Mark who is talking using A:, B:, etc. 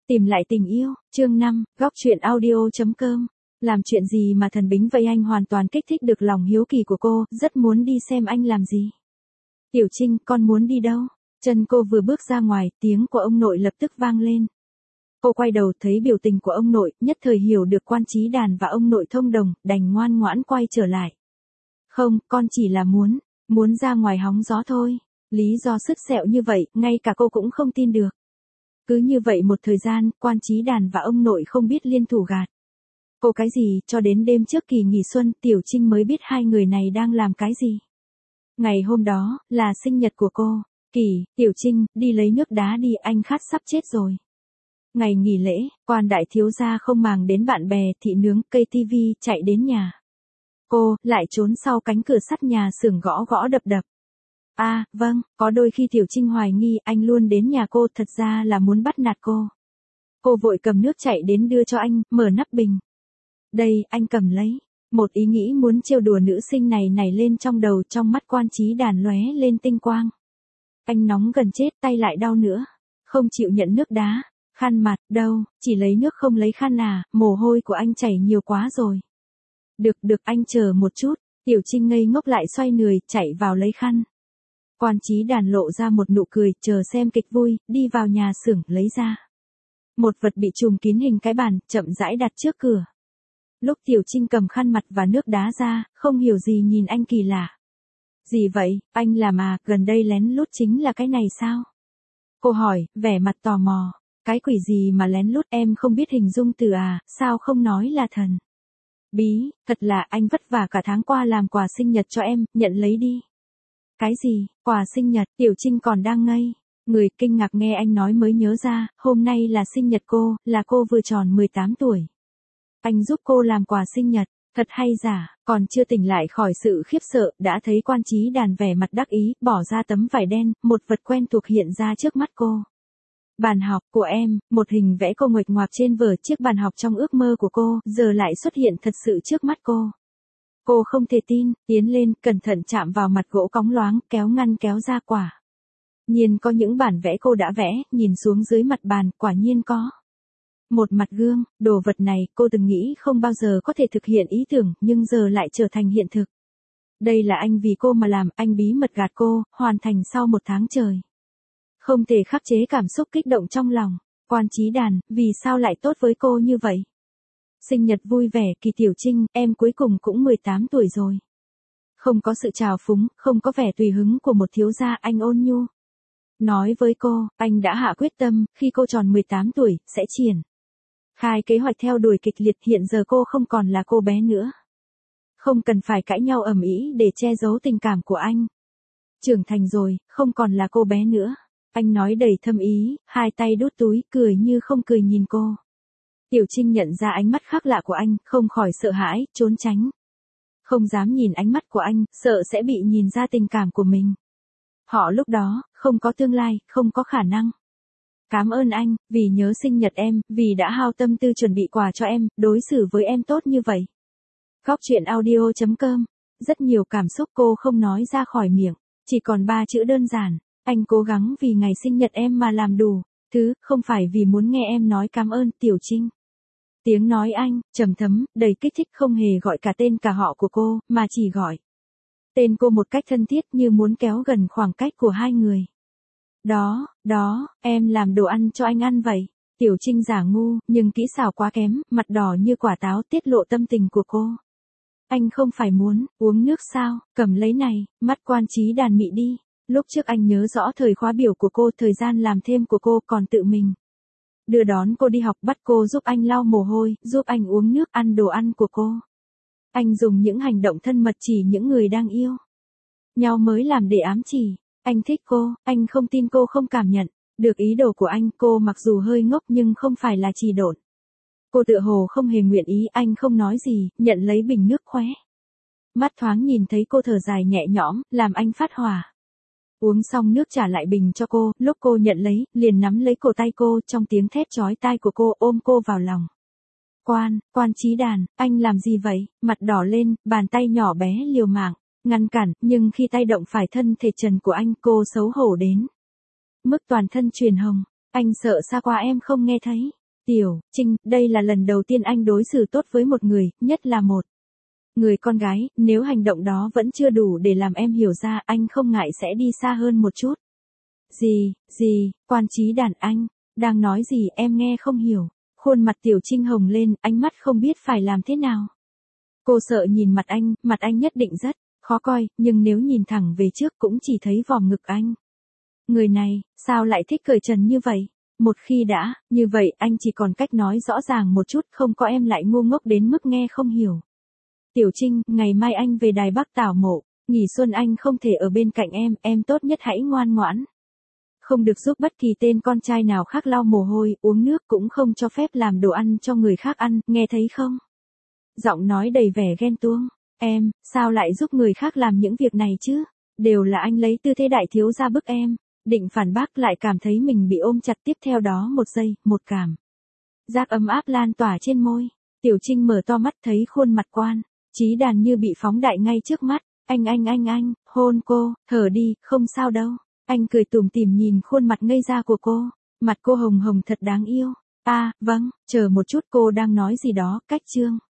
A: Tìm lại tình yêu, chương 5, góc truyện audio.com. Làm chuyện gì mà thần bính vậy? Anh hoàn toàn kích thích được lòng hiếu kỳ của cô, rất muốn đi xem anh làm gì. Tiểu Trinh, con muốn đi đâu? Chân cô vừa bước ra ngoài, tiếng của ông nội lập tức vang lên. Cô quay đầu thấy biểu tình của ông nội, nhất thời hiểu được Quan Chí Đàn và ông nội thông đồng, đành ngoan ngoãn quay trở lại. Không, con chỉ là muốn ra ngoài hóng gió thôi. Lý do sứt sẹo như vậy, ngay cả cô cũng không tin được. Cứ như vậy một thời gian, Quan Chí Đàn và ông nội không biết liên thủ gạt cô cái gì, cho đến đêm trước kỳ nghỉ xuân, Tiểu Trinh mới biết hai người này đang làm cái gì. Ngày hôm đó, là sinh nhật của cô. Kỳ, Tiểu Trinh, đi lấy nước đá đi, anh khát sắp chết rồi. Ngày nghỉ lễ, Quan đại thiếu gia không màng đến bạn bè, thị nướng, cây tivi, chạy đến nhà. Cô, lại trốn sau cánh cửa sắt nhà xưởng gõ gõ đập đập. Vâng, có đôi khi Tiểu Trinh hoài nghi anh luôn đến nhà cô, thật ra là muốn bắt nạt cô. Cô vội cầm nước chạy đến đưa cho anh, mở nắp bình. Đây, anh cầm lấy. Một ý nghĩ muốn trêu đùa nữ sinh này nảy lên trong đầu, trong mắt Quan Chí Đàn lóe lên tinh quang. Anh nóng gần chết, tay lại đau nữa. Không chịu nhận nước đá. Khăn mặt, đâu, chỉ lấy nước không lấy khăn à, mồ hôi của anh chảy nhiều quá rồi. Được, anh chờ một chút. Tiểu Trinh ngây ngốc lại xoay người, chạy vào lấy khăn. Quan Chí Đàn lộ ra một nụ cười, chờ xem kịch vui, đi vào nhà xưởng, lấy ra một vật bị trùm kín hình cái bàn, chậm rãi đặt trước cửa. Lúc Tiểu Trinh cầm khăn mặt và nước đá ra, không hiểu gì nhìn anh kỳ lạ. Gì vậy, anh làm gần đây lén lút chính là cái này sao? Cô hỏi, vẻ mặt tò mò. Cái quỷ gì mà lén lút, em không biết hình dung từ sao không nói là thần bí, thật là anh vất vả cả tháng qua làm quà sinh nhật cho em, nhận lấy đi. Cái gì, quà sinh nhật? Tiểu Trinh còn đang ngây người kinh ngạc nghe anh nói mới nhớ ra, hôm nay là sinh nhật cô, là cô vừa tròn 18 tuổi. Anh giúp cô làm quà sinh nhật, thật hay giả, còn chưa tỉnh lại khỏi sự khiếp sợ, đã thấy Quan Chí Đàn vẻ mặt đắc ý, bỏ ra tấm vải đen, một vật quen thuộc hiện ra trước mắt cô. Bàn học của em, một hình vẽ cô nguệch ngoạc trên vở, chiếc bàn học trong ước mơ của cô, giờ lại xuất hiện thật sự trước mắt cô. Cô không thể tin, tiến lên, cẩn thận chạm vào mặt gỗ cóng loáng, kéo ngăn kéo ra quả nhiên có những bản vẽ cô đã vẽ, nhìn xuống dưới mặt bàn, quả nhiên có một mặt gương. Đồ vật này, cô từng nghĩ không bao giờ có thể thực hiện ý tưởng, nhưng giờ lại trở thành hiện thực. Đây là anh vì cô mà làm, anh bí mật gạt cô, hoàn thành sau 1 tháng trời. Không thể khắc chế cảm xúc kích động trong lòng. Quan Chí Đàn, vì sao lại tốt với cô như vậy? Sinh nhật vui vẻ, Kỳ. Tiểu Trinh, em cuối cùng cũng 18 tuổi rồi. Không có sự trào phúng, không có vẻ tùy hứng của một thiếu gia, anh ôn nhu nói với cô, anh đã hạ quyết tâm, khi cô tròn 18 tuổi, sẽ triển khai kế hoạch theo đuổi kịch liệt. Hiện giờ cô không còn là cô bé nữa. Không cần phải cãi nhau ầm ĩ để che giấu tình cảm của anh. Trưởng thành rồi, không còn là cô bé nữa. Anh nói đầy thâm ý, hai tay đút túi, cười như không cười nhìn cô. Tiểu Trinh nhận ra ánh mắt khác lạ của anh, không khỏi sợ hãi, trốn tránh. Không dám nhìn ánh mắt của anh, sợ sẽ bị nhìn ra tình cảm của mình. Họ lúc đó, không có tương lai, không có khả năng. Cảm ơn anh, vì nhớ sinh nhật em, vì đã hao tâm tư chuẩn bị quà cho em, đối xử với em tốt như vậy. Góc truyện audio.com. Rất nhiều cảm xúc cô không nói ra khỏi miệng, chỉ còn 3 chữ đơn giản. Anh cố gắng vì ngày sinh nhật em mà làm đủ thứ, không phải vì muốn nghe em nói cảm ơn. Tiểu Trinh. Tiếng nói anh, trầm thấm, đầy kích thích, không hề gọi cả tên cả họ của cô, mà chỉ gọi tên cô một cách thân thiết, như muốn kéo gần khoảng cách của hai người. Đó, em làm đồ ăn cho anh ăn vậy. Tiểu Trinh giả ngu, nhưng kỹ xảo quá kém, mặt đỏ như quả táo, tiết lộ tâm tình của cô. Anh không phải muốn uống nước sao? Cầm lấy này. Mắt Quan Chí Đàn mị đi. Lúc trước anh nhớ rõ thời khóa biểu của cô, thời gian làm thêm của cô, còn tự mình đưa đón cô đi học, bắt cô giúp anh lau mồ hôi, giúp anh uống nước, ăn đồ ăn của cô. Anh dùng những hành động thân mật chỉ những người đang yêu nhau mới làm để ám chỉ. Anh thích cô, anh không tin cô không cảm nhận được ý đồ của anh. Cô mặc dù hơi ngốc nhưng không phải là trì độn. Cô tựa hồ không hề nguyện ý, anh không nói gì, nhận lấy bình nước khóe. Mắt thoáng nhìn thấy cô thở dài nhẹ nhõm, làm anh phát hỏa. Uống xong nước trả lại bình cho cô, lúc cô nhận lấy, liền nắm lấy cổ tay cô, trong tiếng thét chói tai của cô, ôm cô vào lòng. Quan Chí Đàn, anh làm gì vậy? Mặt đỏ lên, bàn tay nhỏ bé liều mạng ngăn cản, nhưng khi tay động phải thân thể trần của anh, cô xấu hổ đến mức toàn thân truyền hồng. Anh sợ xa qua em không nghe thấy. Tiểu Trinh, đây là lần đầu tiên anh đối xử tốt với một người, nhất là một người con gái, nếu hành động đó vẫn chưa đủ để làm em hiểu ra, anh không ngại sẽ đi xa hơn một chút. Gì, Quan Chí Đàn anh, đang nói gì em nghe không hiểu. Khuôn mặt Tiểu Trinh hồng lên, ánh mắt không biết phải làm thế nào. Cô sợ nhìn mặt anh nhất định rất khó coi, nhưng nếu nhìn thẳng về trước cũng chỉ thấy vòm ngực anh. Người này, sao lại thích cởi trần như vậy? Một khi đã, như vậy anh chỉ còn cách nói rõ ràng một chút, không có em lại ngu ngốc đến mức nghe không hiểu. Tiểu Trinh, ngày mai anh về Đài Bắc tảo mộ, nghỉ xuân anh không thể ở bên cạnh em tốt nhất hãy ngoan ngoãn. Không được giúp bất kỳ tên con trai nào khác lau mồ hôi, uống nước, cũng không cho phép làm đồ ăn cho người khác ăn, nghe thấy không? Giọng nói đầy vẻ ghen tuông. Em, sao lại giúp người khác làm những việc này chứ? Đều là anh lấy tư thế đại thiếu gia bức em. Định phản bác lại cảm thấy mình bị ôm chặt, tiếp theo đó một giây, một cảm giác ấm áp lan tỏa trên môi. Tiểu Trinh mở to mắt thấy khuôn mặt Quan Chí Đàn như bị phóng đại ngay trước mắt. Anh, hôn cô, thở đi, không sao đâu. Anh cười tủm tỉm nhìn khuôn mặt ngây ra của cô. Mặt cô hồng hồng thật đáng yêu. À, vâng, chờ một chút, cô đang nói gì đó, cách chương.